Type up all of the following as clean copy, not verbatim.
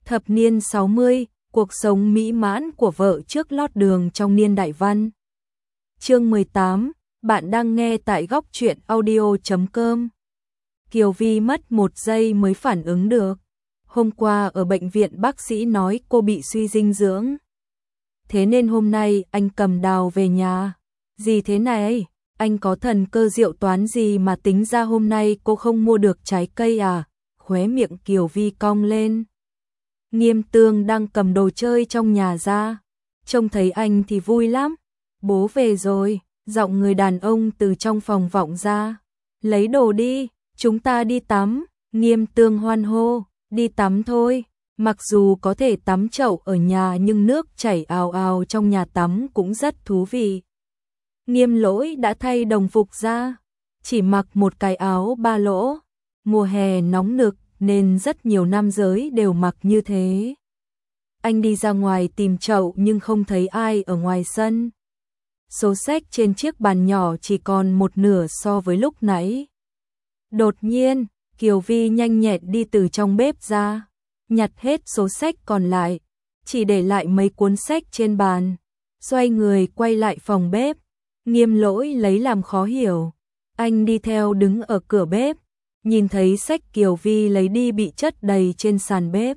Thập niên 60, cuộc sống mỹ mãn của vợ trước lót đường trong niên đại văn. Chương 18, bạn đang nghe tại góc truyện audio.com. Kiều Vi mất 1 giây mới phản ứng được. Hôm qua ở bệnh viện bác sĩ nói cô bị suy dinh dưỡng. Thế nên hôm nay anh cầm đào về nhà. Gì thế này? Anh có thần cơ diệu toán gì mà tính ra hôm nay cô không mua được trái cây à? Khóe miệng Kiều Vi cong lên. Nghiêm Tương đang cầm đồ chơi trong nhà ra. Trông thấy anh thì vui lắm. Bố về rồi, giọng người đàn ông từ trong phòng vọng ra. Lấy đồ đi, chúng ta đi tắm. Nghiêm Tương hoan hô, đi tắm thôi. Mặc dù có thể tắm chậu ở nhà nhưng nước chảy ào ào trong nhà tắm cũng rất thú vị. Nghiêm Lỗi đã thay đồng phục ra, chỉ mặc một cái áo 3 lỗ. Mùa hè nóng nực nên rất nhiều nam giới đều mặc như thế. Anh đi ra ngoài tìm chậu nhưng không thấy ai ở ngoài sân. Số sách trên chiếc bàn nhỏ chỉ còn một nửa so với lúc nãy. Đột nhiên, Kiều Vi nhanh nhẹn đi từ trong bếp ra, nhặt hết số sách còn lại, chỉ để lại mấy cuốn sách trên bàn. Xoay người quay lại phòng bếp, Nghiêm Lỗi lấy làm khó hiểu. Anh đi theo đứng ở cửa bếp, nhìn thấy sách Kiều Vi lấy đi bị chất đầy trên sàn bếp.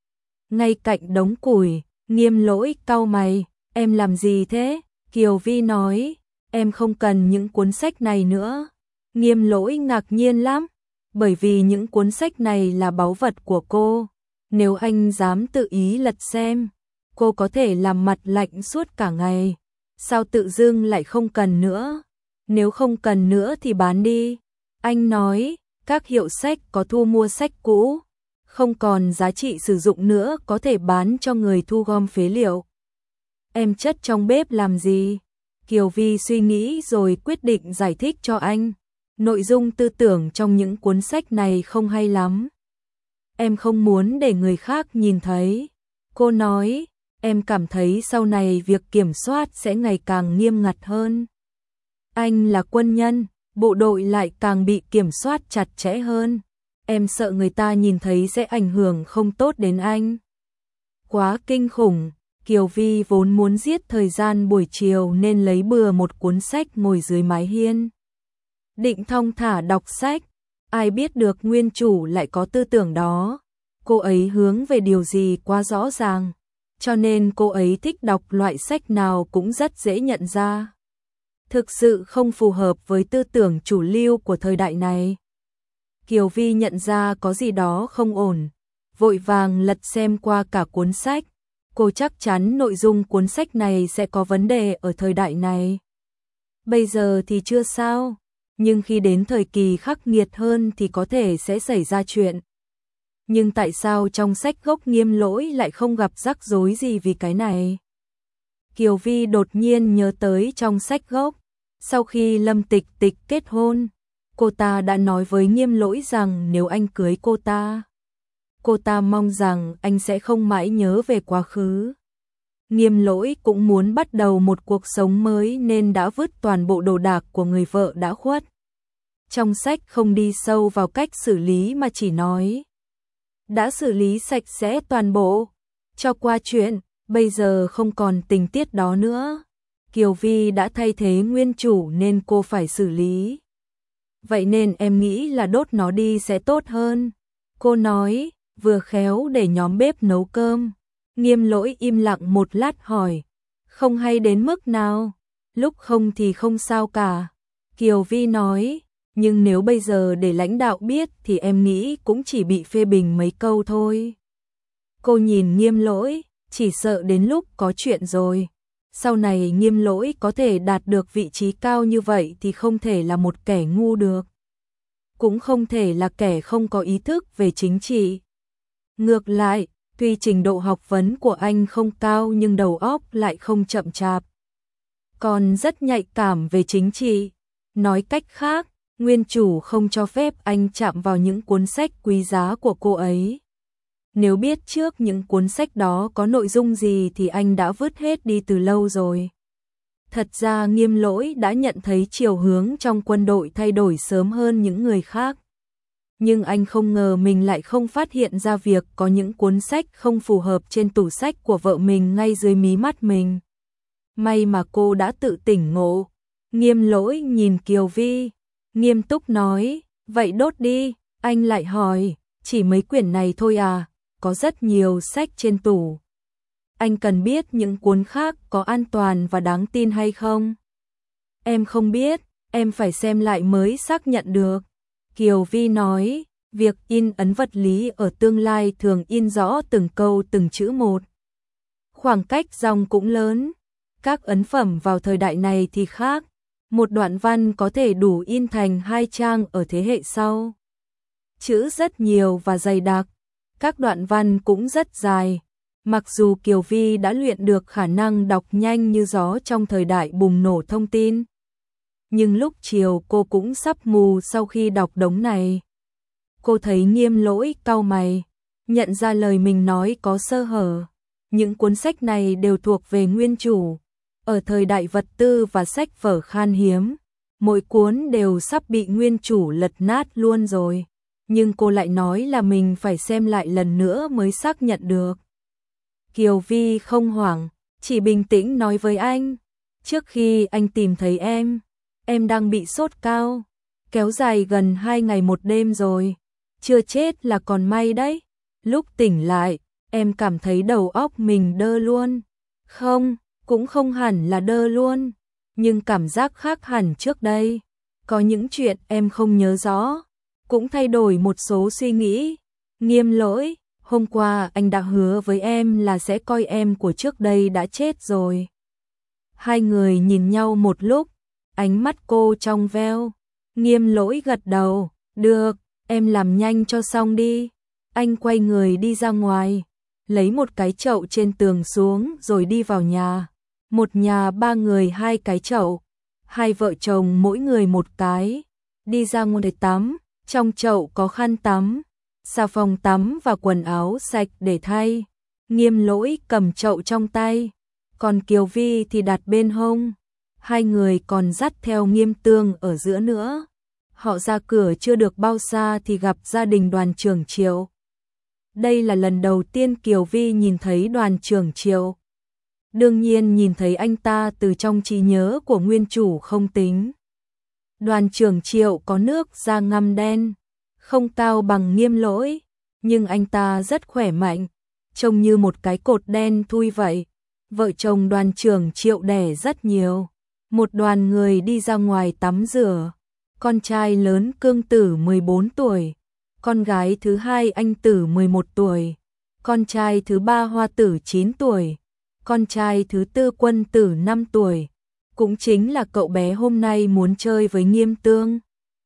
Ngay cạnh đống củi, Nghiêm Lỗi cau mày, em làm gì thế? Kiều Vi nói, em không cần những cuốn sách này nữa. Nghiêm Lỗi ngạc nhiên lắm, bởi vì những cuốn sách này là báu vật của cô. Nếu anh dám tự ý lật xem, cô có thể làm mặt lạnh suốt cả ngày. Sao tự dưng lại không cần nữa? Nếu không cần nữa thì bán đi. Anh nói, các hiệu sách có thu mua sách cũ, không còn giá trị sử dụng nữa có thể bán cho người thu gom phế liệu. Em chất trong bếp làm gì? Kiều Vi suy nghĩ rồi quyết định giải thích cho anh. Nội dung tư tưởng trong những cuốn sách này không hay lắm. Em không muốn để người khác nhìn thấy. Cô nói, em cảm thấy sau này việc kiểm soát sẽ ngày càng nghiêm ngặt hơn. Anh là quân nhân, bộ đội lại càng bị kiểm soát chặt chẽ hơn. Em sợ người ta nhìn thấy sẽ ảnh hưởng không tốt đến anh. Quá kinh khủng, Kiều Vi vốn muốn giết thời gian buổi chiều nên lấy bừa một cuốn sách ngồi dưới mái hiên. Định thong thả đọc sách, ai biết được nguyên chủ lại có tư tưởng đó. Cô ấy hướng về điều gì quá rõ ràng, cho nên cô ấy thích đọc loại sách nào cũng rất dễ nhận ra. Thực sự không phù hợp với tư tưởng chủ lưu của thời đại này. Kiều Vi nhận ra có gì đó không ổn, vội vàng lật xem qua cả cuốn sách. Cô chắc chắn nội dung cuốn sách này sẽ có vấn đề ở thời đại này. Bây giờ thì chưa sao, nhưng khi đến thời kỳ khắc nghiệt hơn thì có thể sẽ xảy ra chuyện. Nhưng tại sao trong sách gốc Nghiêm Lỗi lại không gặp rắc rối gì vì cái này? Kiều Vi đột nhiên nhớ tới trong sách gốc, sau khi Lâm Tịch Tịch kết hôn, cô ta đã nói với Nghiêm Lỗi rằng nếu anh cưới cô ta mong rằng anh sẽ không mãi nhớ về quá khứ. Nghiêm Lỗi cũng muốn bắt đầu một cuộc sống mới nên đã vứt toàn bộ đồ đạc của người vợ đã khuất. Trong sách không đi sâu vào cách xử lý mà chỉ nói đã xử lý sạch sẽ toàn bộ, cho qua chuyện, bây giờ không còn tình tiết đó nữa. Kiều Vi đã thay thế nguyên chủ nên cô phải xử lý. Vậy nên em nghĩ là đốt nó đi sẽ tốt hơn. Cô nói, vừa khéo để nhóm bếp nấu cơm. Nghiêm Lỗi im lặng một lát hỏi, không hay đến mức nào? Lúc không thì không sao cả. Kiều Vi nói, nhưng nếu bây giờ để lãnh đạo biết thì em nghĩ cũng chỉ bị phê bình mấy câu thôi. Cô nhìn Nghiêm Lỗi, chỉ sợ đến lúc có chuyện rồi. Sau này Nghiêm Lỗi có thể đạt được vị trí cao như vậy thì không thể là một kẻ ngu được. Cũng không thể là kẻ không có ý thức về chính trị. Ngược lại, tuy trình độ học vấn của anh không cao nhưng đầu óc lại không chậm chạp. Còn rất nhạy cảm về chính trị. Nói cách khác, nguyên chủ không cho phép anh chạm vào những cuốn sách quý giá của cô ấy. Nếu biết trước những cuốn sách đó có nội dung gì thì anh đã vứt hết đi từ lâu rồi. Thật ra Nghiêm Lỗi đã nhận thấy chiều hướng trong quân đội thay đổi sớm hơn những người khác. Nhưng anh không ngờ mình lại không phát hiện ra việc có những cuốn sách không phù hợp trên tủ sách của vợ mình ngay dưới mí mắt mình. May mà cô đã tự tỉnh ngộ. Nghiêm Lỗi nhìn Kiều Vi, nghiêm túc nói, vậy đốt đi. Anh lại hỏi, chỉ mấy quyển này thôi à, có rất nhiều sách trên tủ. Anh cần biết những cuốn khác có an toàn và đáng tin hay không? Em không biết, em phải xem lại mới xác nhận được. Kiều Vi nói, việc in ấn vật lý ở tương lai thường in rõ từng câu từng chữ một. Khoảng cách dòng cũng lớn. Các ấn phẩm vào thời đại này thì khác. Một đoạn văn có thể đủ in thành 2 trang ở thế hệ sau. Chữ rất nhiều và dày đặc. Các đoạn văn cũng rất dài. Mặc dù Kiều Vi đã luyện được khả năng đọc nhanh như gió trong thời đại bùng nổ thông tin. Nhưng lúc chiều cô cũng sắp mù sau khi đọc đống này. Cô thấy Nghiêm Lỗi cau mày, nhận ra lời mình nói có sơ hở. Những cuốn sách này đều thuộc về nguyên chủ. Ở thời đại vật tư và sách vở khan hiếm, mỗi cuốn đều sắp bị nguyên chủ lật nát luôn rồi. Nhưng cô lại nói là mình phải xem lại lần nữa mới xác nhận được. Kiều Vi không hoảng, chỉ bình tĩnh nói với anh. Trước khi anh tìm thấy em đang bị sốt cao, kéo dài gần 2 ngày 1 đêm rồi. Chưa chết là còn may đấy. Lúc tỉnh lại, em cảm thấy đầu óc mình đơ luôn. Không, cũng không hẳn là đơ luôn, nhưng cảm giác khác hẳn trước đây. Có những chuyện em không nhớ rõ, cũng thay đổi một số suy nghĩ. Nghiêm Lỗi, hôm qua anh đã hứa với em là sẽ coi em của trước đây đã chết rồi. Hai người nhìn nhau một lúc, ánh mắt cô trong veo. Nghiêm Lỗi gật đầu, được, em làm nhanh cho xong đi. Anh quay người đi ra ngoài, lấy một cái chậu trên tường xuống rồi đi vào nhà. Một nhà 3 người 2 cái chậu, hai vợ chồng mỗi người một cái. Đi ra ngoài tắm, trong chậu có khăn tắm, xà phòng tắm và quần áo sạch để thay. Nghiêm Lỗi cầm chậu trong tay, còn Kiều Vi thì đặt bên hông. Hai người còn dắt theo Nghiêm Tương ở giữa nữa. Họ ra cửa chưa được bao xa thì gặp gia đình Đoàn Trưởng Triệu. Đây là lần đầu tiên Kiều Vi nhìn thấy Đoàn Trưởng Triệu. Đương nhiên nhìn thấy anh ta từ trong trí nhớ của nguyên chủ không tính. Đoàn Trưởng Triệu có nước da ngăm đen, không cao bằng Nghiêm Lỗi, nhưng anh ta rất khỏe mạnh, trông như một cái cột đen thui vậy. Vợ chồng Đoàn Trưởng Triệu đẻ rất nhiều. Một đoàn người đi ra ngoài tắm rửa. Con trai lớn Cương Tử 14 tuổi, con gái thứ hai Anh Tử 11 tuổi, con trai thứ ba Hoa Tử 9 tuổi, con trai thứ tư Quân Tử 5 tuổi, cũng chính là cậu bé hôm nay muốn chơi với Nghiêm Tương.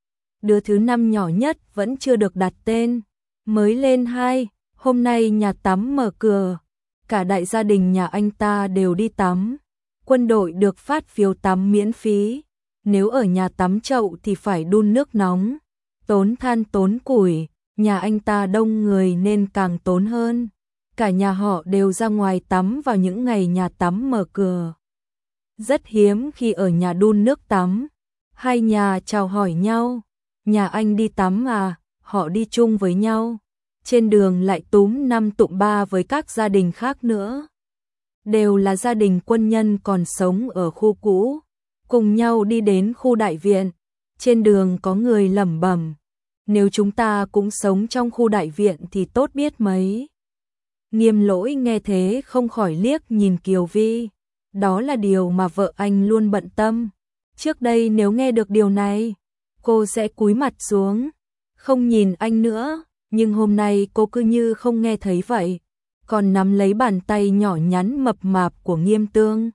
Đứa thứ 5 nhỏ nhất vẫn chưa được đặt tên, mới lên 2, hôm nay nhà tắm mở cửa, cả đại gia đình nhà anh ta đều đi tắm. Quân đội được phát phiếu tắm miễn phí, nếu ở nhà tắm chậu thì phải đun nước nóng, tốn than tốn củi, nhà anh ta đông người nên càng tốn hơn. Cả nhà họ đều ra ngoài tắm vào những ngày nhà tắm mở cửa. Rất hiếm khi ở nhà đun nước tắm. Hai nhà chào hỏi nhau, nhà anh đi tắm à, họ đi chung với nhau. Trên đường lại túm 5 tụm 3 với các gia đình khác nữa. Đều là gia đình quân nhân còn sống ở khu cũ, cùng nhau đi đến khu đại viện. Trên đường có người lẩm bẩm, nếu chúng ta cũng sống trong khu đại viện thì tốt biết mấy. Nghiêm Lỗi nghe thế không khỏi liếc nhìn Kiều Vi, đó là điều mà vợ anh luôn bận tâm. Trước đây nếu nghe được điều này, cô sẽ cúi mặt xuống, không nhìn anh nữa, nhưng hôm nay cô cứ như không nghe thấy vậy, còn nắm lấy bàn tay nhỏ nhắn mập mạp của Nghiêm Tương.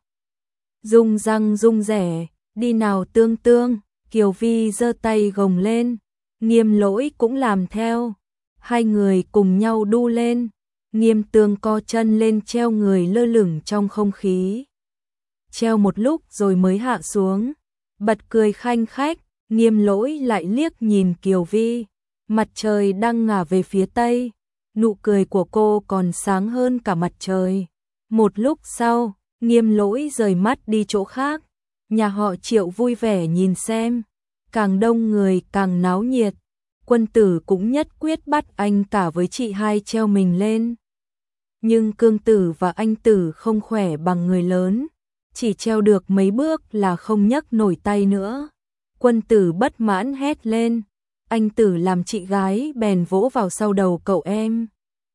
Rung răng rung rẻ, đi nào Tương Tương, Kiều Vi giơ tay gồng lên, Nghiêm Lỗi cũng làm theo. Hai người cùng nhau đu lên, Nghiêm Tương co chân lên treo người lơ lửng trong không khí. Treo một lúc rồi mới hạ xuống, bật cười khanh khách, Nghiêm Lỗi lại liếc nhìn Kiều Vi, mặt trời đang ngả về phía tây, nụ cười của cô còn sáng hơn cả mặt trời. Một lúc sau, Nghiêm Lỗi rời mắt đi chỗ khác, nhà họ Triệu vui vẻ nhìn xem, càng đông người càng náo nhiệt. Quân Tử cũng nhất quyết bắt anh cả với chị hai treo mình lên. Nhưng Cương Tử và anh Tử không khỏe bằng người lớn, chỉ treo được mấy bước là không nhấc nổi tay nữa. Quân Tử bất mãn hét lên, anh Tử làm chị gái bèn vỗ vào sau đầu cậu em.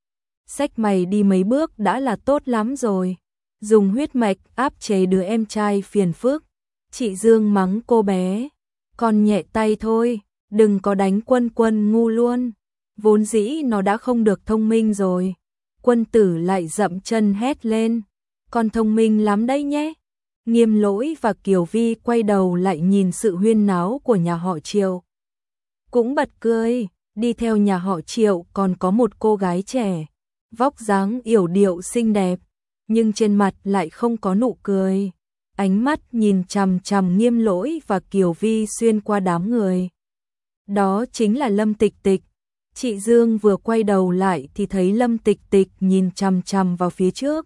Xách mày đi mấy bước đã là tốt lắm rồi, dùng huyết mạch áp chế đứa em trai phiền phức. Chị Dương mắng cô bé, con nhẹ tay thôi, đừng có đánh Quân Quân ngu luôn, vốn dĩ nó đã không được thông minh rồi. Quân Tử lại dậm chân hét lên, con thông minh lắm đấy nhé. Nghiêm Lỗi và Kiều Vi quay đầu lại nhìn sự huyên náo của nhà họ Triệu. Cũng bật cười, đi theo nhà họ Triệu còn có một cô gái trẻ, vóc dáng yểu điệu xinh đẹp, nhưng trên mặt lại không có nụ cười. Ánh mắt nhìn chằm chằm Nghiêm Lỗi và Kiều Vi xuyên qua đám người. Đó chính là Lâm Tịch Tịch. Chị Dương vừa quay đầu lại thì thấy Lâm Tịch Tịch nhìn chằm chằm vào phía trước.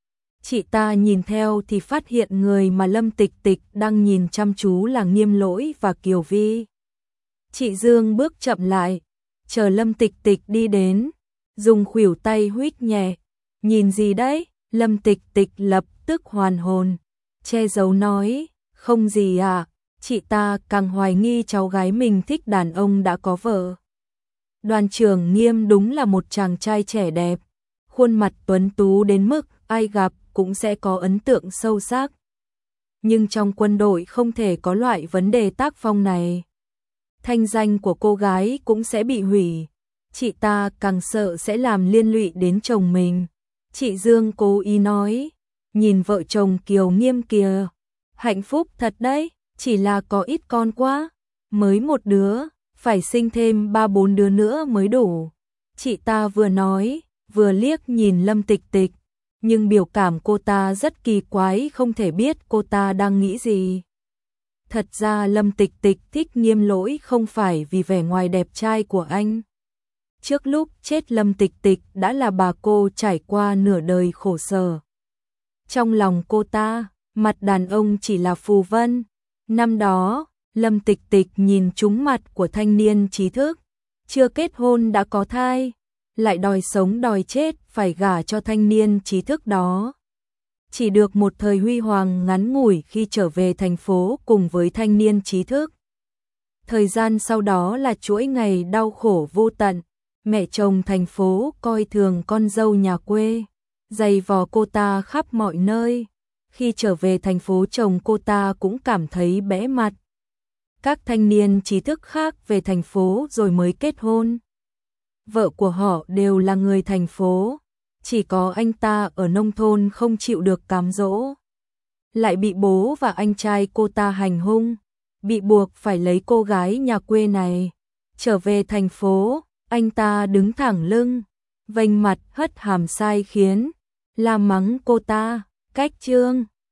Chị ta nhìn theo thì phát hiện người mà Lâm Tịch Tịch đang nhìn chăm chú là Nghiêm Lỗi và Kiều Vi. Chị Dương bước chậm lại, chờ Lâm Tịch Tịch đi đến, dùng khuỷu tay huýt nhẹ. Nhìn gì đấy? Lâm Tịch Tịch lập tức hoàn hồn, che giấu nói, không gì à. Chị ta càng hoài nghi cháu gái mình thích đàn ông đã có vợ. Đoàn trưởng Nghiêm đúng là một chàng trai trẻ đẹp, khuôn mặt tuấn tú đến mức ai gặp cũng sẽ có ấn tượng sâu sắc. Nhưng trong quân đội không thể có loại vấn đề tác phong này. Thanh danh của cô gái cũng sẽ bị hủy. Chị ta càng sợ sẽ làm liên lụy đến chồng mình. Chị Dương cố ý nói, nhìn vợ chồng Kiều Nghiêm kìa, hạnh phúc thật đấy, chỉ là có ít con quá, mới một đứa, phải sinh thêm 3-4 đứa nữa mới đủ. Chị ta vừa nói, vừa liếc nhìn Lâm Tịch Tịch, nhưng biểu cảm cô ta rất kỳ quái, không thể biết cô ta đang nghĩ gì. Thật ra Lâm Tịch Tịch thích Nghiêm Lỗi không phải vì vẻ ngoài đẹp trai của anh. Trước lúc chết Lâm Tịch Tịch đã là bà cô trải qua nửa đời khổ sở. Trong lòng cô ta, mặt đàn ông chỉ là phù vân. Năm đó, Lâm Tịch Tịch nhìn trúng mặt của thanh niên trí thức, chưa kết hôn đã có thai, lại đòi sống đòi chết phải gả cho thanh niên trí thức đó. Chỉ được một thời huy hoàng ngắn ngủi khi trở về thành phố cùng với thanh niên trí thức. Thời gian sau đó là chuỗi ngày đau khổ vô tận, mẹ chồng thành phố coi thường con dâu nhà quê, giày vò cô ta khắp mọi nơi. Khi trở về thành phố chồng cô ta cũng cảm thấy bẽ mặt. Các thanh niên trí thức khác về thành phố rồi mới kết hôn. Vợ của họ đều là người thành phố, chỉ có anh ta ở nông thôn không chịu được cám dỗ. Lại bị bố và anh trai cô ta hành hung, bị buộc phải lấy cô gái nhà quê này. Trở về thành phố, anh ta đứng thẳng lưng, vênh mặt hất hàm sai khiến, la mắng cô ta, cách chương.